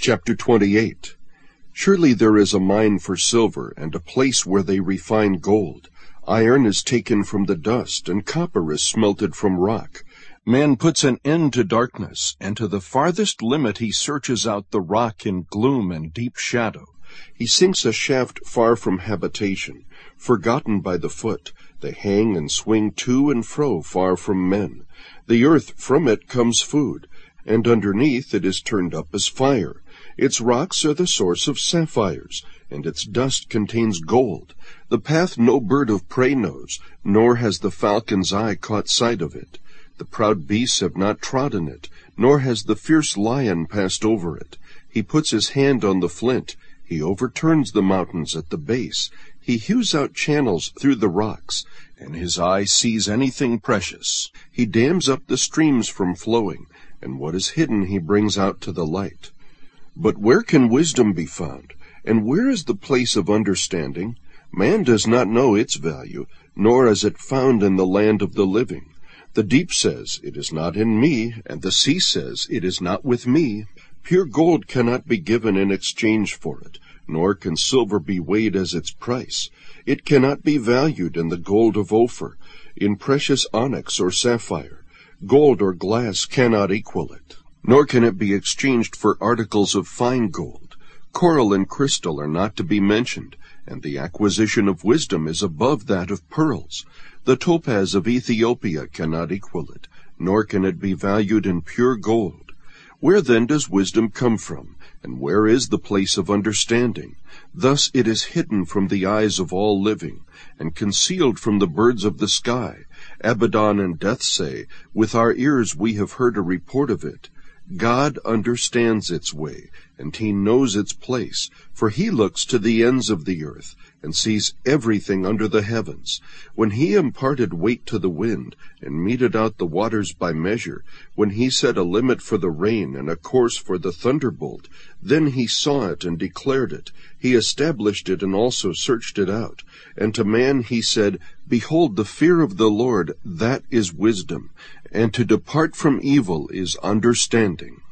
Chapter 28. Surely there is a mine for silver, and a place where they refine gold. Iron is taken from the dust, and copper is smelted from rock. Man puts an end to darkness, and to the farthest limit he searches out the rock in gloom and deep shadow. He sinks a shaft far from habitation, forgotten by the foot. They hang and swing to and fro far from men. The earth, from it comes food, and underneath it is turned up as fire. Its rocks are the source of sapphires, and its dust contains gold. The path no bird of prey knows, nor has the falcon's eye caught sight of it. The proud beasts have not trodden it, nor has the fierce lion passed over it. He puts his hand on the flint, he overturns the mountains at the base. He hews out channels through the rocks, and his eye sees anything precious. He dams up the streams from flowing, and what is hidden he brings out to the light. But where can wisdom be found? And where is the place of understanding? Man does not know its value, nor is it found in the land of the living. The deep says, "It is not in me," and the sea says, "It is not with me." Pure gold cannot be given in exchange for it, nor can silver be weighed as its price. It cannot be valued in the gold of Ophir, in precious onyx or sapphire. Gold or glass cannot equal it, nor can it be exchanged for articles of fine gold. Coral and crystal are not to be mentioned, and the acquisition of wisdom is above that of pearls. The topaz of Ethiopia cannot equal it, nor can it be valued in pure gold. Where then does wisdom come from, and where is the place of understanding? Thus it is hidden from the eyes of all living, and concealed from the birds of the sky. Abaddon and Death say, "With our ears we have heard a report of it." God understands its way, and he knows its place, for he looks to the ends of the earth, and sees everything under the heavens. When he imparted weight to the wind, and meted out the waters by measure, when he set a limit for the rain, and a course for the thunderbolt, then he saw it and declared it. He established it and also searched it out. And to man he said, "Behold, the fear of the Lord, that is wisdom, and to depart from evil is understanding."